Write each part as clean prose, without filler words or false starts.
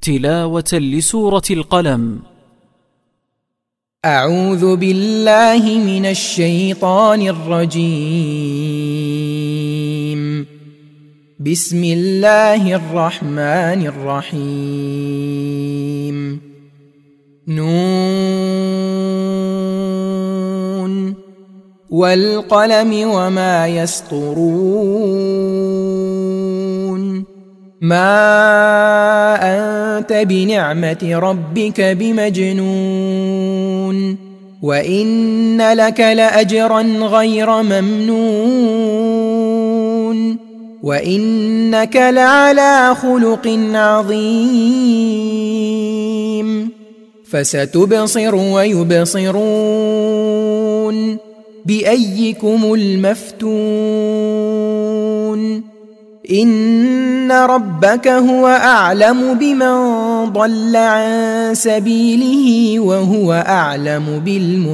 تلاوة لسورة القلم. أعوذ بالله من الشيطان الرجيم. بسم الله الرحمن الرحيم. نون والقلم وما يسطرون. ما أنت بنعمة ربك بمجنون، وإن لك لأجرا غير ممنون، وإنك لعلى خلق عظيم. فستبصر ويبصرون بأيكم المفتون. إن ربك هو أعلم بمن ضل عن سبيله وهو أعلم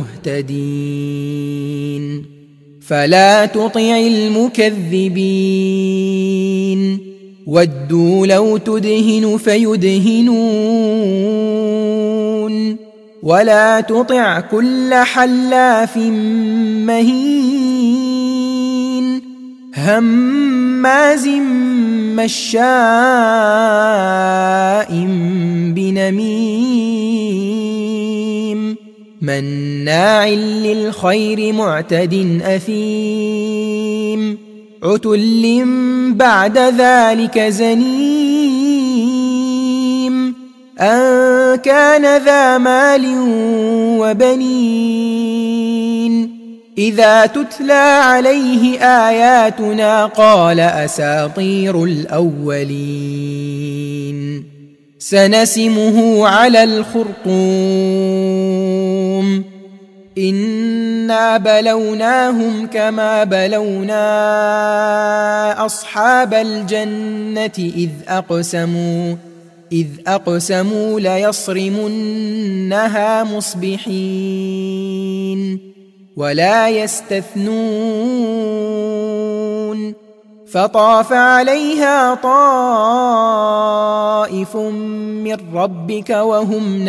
بالمهتدين. فلا تطع المكذبين، ودوا لو تدهن فيدهنون، ولا تطع كل حلاف مهين هماز مشاء بنميم مناع للخير معتد أثيم عتل بعد ذلك زنيم أن كان ذا مال وبنين إذا تتلى عليه آياتنا قال أساطير الأولين. سنسمه على الخرطوم. إنا بلوناهم كما بلونا أصحاب الجنة إذ أقسموا ليصرمنها مصبحين ولا يستثنون. فطاف عليها طائف من ربك وهم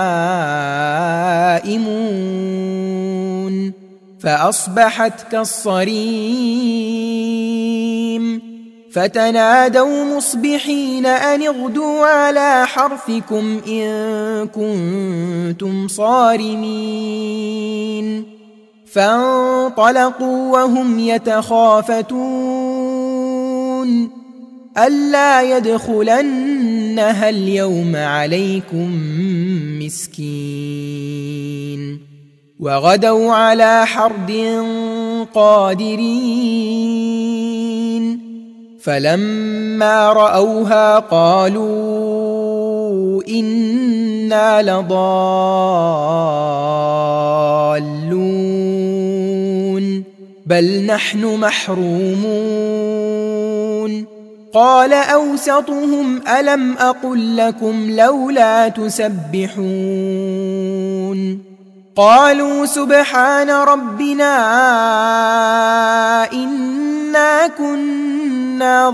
نائمون فأصبحت كالصريم. فتنادوا مصبحين أن اغدوا على حرثكم إن كنتم صارمين. فانطلقوا وهم يتخافتون ألا يدخلنها اليوم عليكم مسكين. وغدوا على حرد قادرين. فلما رأوها قالوا إنا لضالون بل نحن محرومون. قال أوسطهم ألم أقل لكم لولا تسبحون. قالوا سبحان ربنا إنا كنا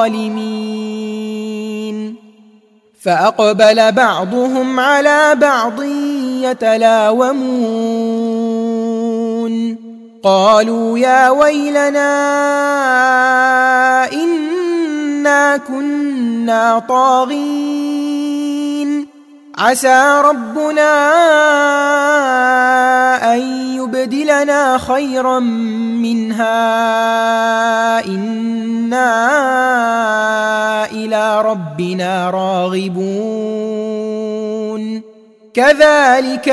ظالمين. فأقبل بعضهم على بعض يتلاومون قالوا يا ويلنا إنا كنا طاغين عسى ربنا أن يبدلنا خيرا منها إنا إلى ربنا راغبون. كذلك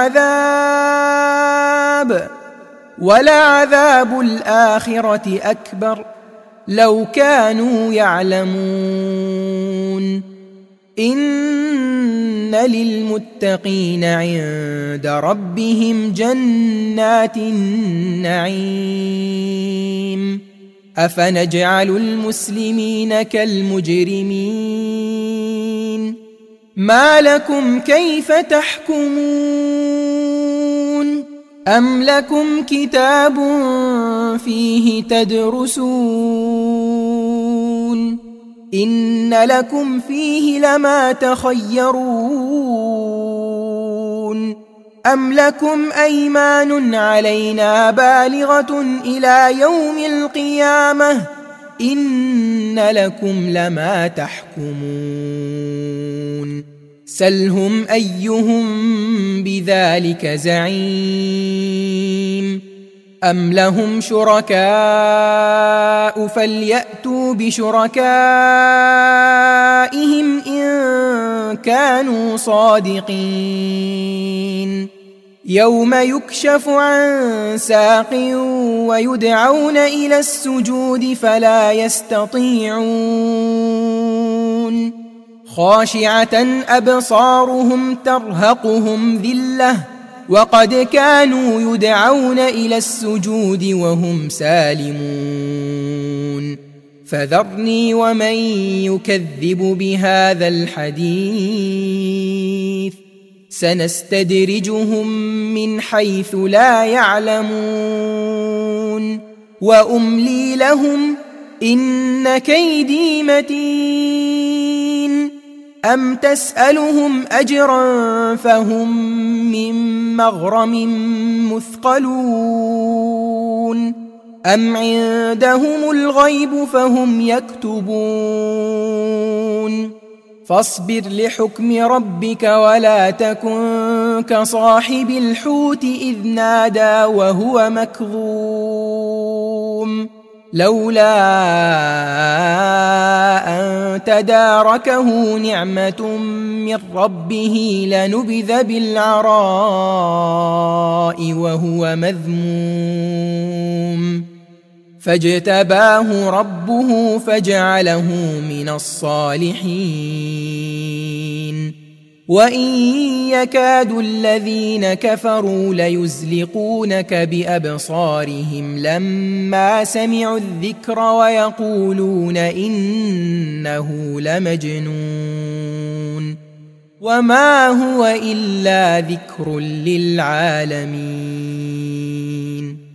العذاب ولعذاب الآخرة أكبر لو كانوا يعلمون. إن للمتقين عند ربهم جنات النعيم. أفنجعل المسلمين كالمجرمين ما لكم كيف تحكمون أم لكم كتاب فيه تدرسون إن لكم فيه لما تخيرون أم لكم أيمان علينا بالغة إلى يوم القيامة إن لكم لما تحكمون سلهم أيهم بذلك زعيم أم لهم شركاء فليأتوا بشركائهم إن كانوا صادقين يوم يكشف عن ساق ويدعون إلى السجود فلا يستطيعون خاشعة أبصارهم ترهقهم ذلة وقد كانوا يدعون إلى السجود وهم سالمون فذرني ومن يكذب بهذا الحديث سنستدرجهم من حيث لا يعلمون وأملي لهم إن كيدي متين أم تسألهم أجرا فهم من مغرم مثقلون أم عندهم الغيب فهم يكتبون فاصبر لحكم ربك ولا تكن كصاحب الحوت إذ نادى وهو مكظوم لولا أن تداركه نعمة من ربه لنبذ بالعراء وهو مذموم فاجتباه ربه فجعله من الصالحين وإن يكاد الذين كفروا ليزلقونك بأبصارهم لما سمعوا الذكر ويقولون إنه لمجنون وما هو إلا ذكر للعالمين